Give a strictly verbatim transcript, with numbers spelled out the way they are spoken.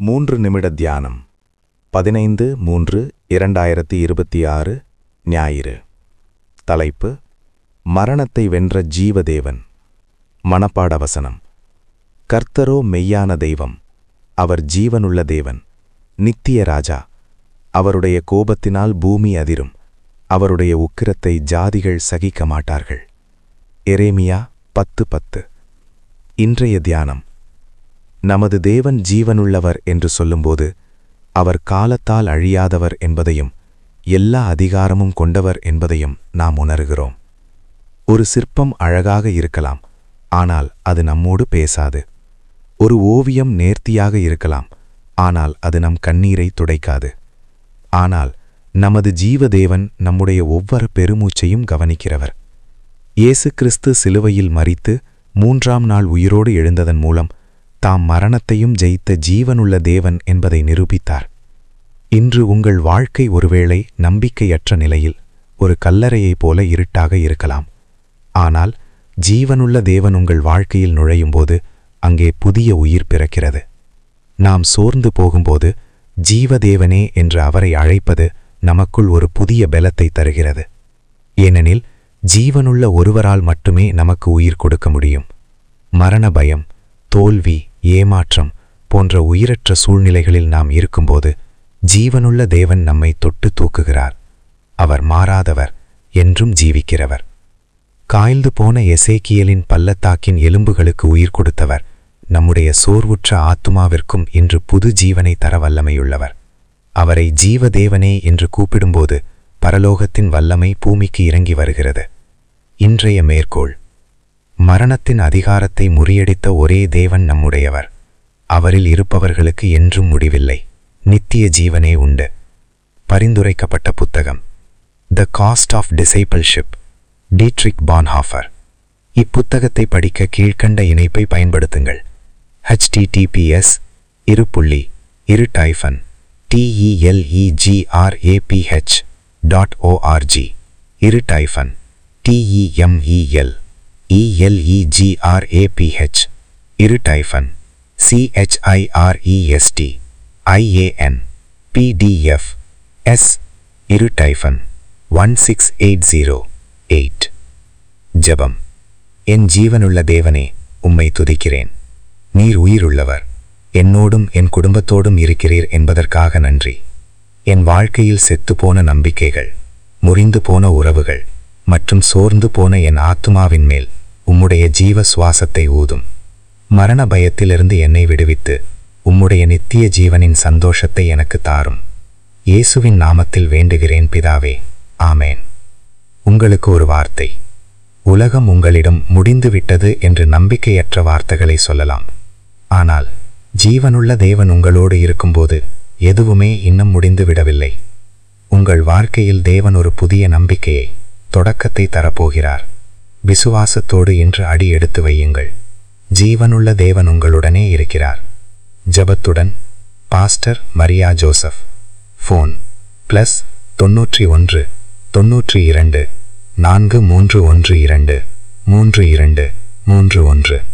மூன்று நிமிட தியானம் பதினைந்து மூன்று இரண்டாயிரத்தி இருபத்தி ஆறு ஞாயிறு. தலைப்பு: மரணத்தை வென்ற ஜீவதேவன். மனப்பாட வசனம்: கர்த்தரோ மெய்யான தெய்வம், அவர் ஜீவனுள்ள தேவன், நித்திய ராஜா. அவருடைய கோபத்தினால் பூமி அதிரும், அவருடைய உக்கிரத்தை ஜாதிகள் சகிக்க மாட்டார்கள். எரேமியா பத்து பத்து. இன்றைய தியானம்: நமது தேவன் ஜீவனுள்ளவர் என்று சொல்லும்போது அவர் காலத்தால் அழியாதவர் என்பதையும் எல்லா அதிகாரமும் கொண்டவர் என்பதையும் நாம் உணர்கிறோம். ஒரு சிற்பம் அழகாக இருக்கலாம், ஆனால் அது நம்மோடு பேசாது. ஒரு ஓவியம் நேர்த்தியாக இருக்கலாம், ஆனால் அது நம் கண்ணீரை துடைக்காது. ஆனால் நமது ஜீவதேவன் நம்முடைய ஒவ்வொரு பெருமூச்சையும் கவனிக்கிறவர். இயேசு கிறிஸ்து சிலுவையில் மரித்து மூன்றாம் நாள் உயிரோடு எழுந்ததன் மூலம் தாம் மரணத்தையும் ஜெயித்த ஜீவனுள்ள தேவன் என்பதை நிரூபித்தார். இன்று உங்கள் வாழ்க்கை ஒருவேளை நம்பிக்கையற்ற நிலையில் ஒரு கல்லறையைப் போல இருட்டாக இருக்கலாம். ஆனால் ஜீவனுள்ள தேவன் உங்கள் வாழ்க்கையில் நுழையும்போது அங்கே புதிய உயிர் பிறக்கிறது. நாம் சோர்ந்து போகும்போது ஜீவதேவனே என்று அவரை அழைப்பது நமக்குள் ஒரு புதிய பலத்தை தருகிறது. ஏனெனில் ஜீவனுள்ள ஒருவரால் மட்டுமே நமக்கு உயிர் கொடுக்க முடியும். மரண பயம், தோல்வி, ஏமாற்றம் போன்ற உயிரற்ற சூழ்நிலைகளில் நாம் இருக்கும்போது ஜீவனுள்ள தேவன் நம்மை தொட்டு தூக்குகிறார். அவர் மாறாதவர், என்றும் ஜீவிக்கிறவர். காய்ந்து போன எசேக்கியலின் பள்ளத்தாக்கின் எலும்புகளுக்கு உயிர் கொடுத்தவர் நம்முடைய சோர்வுற்ற ஆத்துமாவிற்கும் இன்று புது ஜீவனை தர வல்லமையுள்ளவர். அவரை ஜீவதேவனே என்று கூப்பிடும்போது பரலோகத்தின் வல்லமை பூமிக்கு இறங்கி வருகிறது. இன்றைய மேற்கோள்: மரணத்தின் அதிகாரத்தை முறியடித்த ஒரே தேவன் நம்முடையவர். அவரில் இருப்பவர்களுக்கு என்றும் முடிவில்லை, நித்திய ஜீவனே உண்டு. பரிந்துரைக்கப்பட்ட புத்தகம்: the cost of discipleship, Dietrich Bonhoeffer. இப்புத்தகத்தை படிக்க கீழ்க்கண்ட இணைப்பை பயன்படுத்துங்கள்: ஹெச்டிடிபிஎஸ் இரு புள்ளி இரு டைஃபன் டிஇஎல்இஜிஆர்ஏபிஹெச் டாட் ஓஆர்ஜி இரு டைஃபன் டிஇஎம்இஎல் இஎல்இஜிஆர்ஏபிஹெச் இரு டைஃபன் சிஹெச்ஐஆர்இஎஸ்டி ஐஏஎன் பிடிஎஃப் எஸ் இரு டைஃபன் one six eight zero eight. ஜெபம்: என் ஜீவனுள்ள தேவனே, உம்மை துதிக்கிறேன். நீர் உயிருள்ளவர், என்னோடும் என் குடும்பத்தோடும் இருக்கிறீர் என்பதற்காக நன்றி. என் வாழ்க்கையில் செத்துப்போன நம்பிக்கைகள், முறிந்து போன உறவுகள் மற்றும் சோர்ந்து போன என் ஆத்துமாவின் மேல் உம்முடைய ஜீவ சுவாசத்தை ஊதும். மரண பயத்திலிருந்து என்னை விடுவித்து உம்முடைய நித்திய ஜீவனின் சந்தோஷத்தை எனக்கு தாரும். இயேசுவின் நாமத்தில் வேண்டுகிறேன் பிதாவே, ஆமேன். உங்களுக்கு ஒரு வார்த்தை: உலகம் உங்களிடம் முடிந்துவிட்டது என்று நம்பிக்கையற்ற வார்த்தைகளை சொல்லலாம். ஆனால் ஜீவனுள்ள தேவன் உங்களோடு இருக்கும்போது எதுவுமே இன்னும் முடிந்து விடவில்லை. உங்கள் வாழ்க்கையில் தேவன் ஒரு புதிய நம்பிக்கையை, தொடக்கத்தை தரப்போகிறார். விசுவாசத்தோடு இன்று அடி எடுத்து வையுங்கள். ஜீவனுள்ள தேவன் உங்களுடனே இருக்கிறார். ஜபத்துடன் pastor Maria Joseph. Phone: plus தொன்னூற்றி ஒன்று தொன்னூற்றி இரண்டு நான்கு மூன்று ஒன்று இரண்டு மூன்று இரண்டு மூன்று ஒன்று.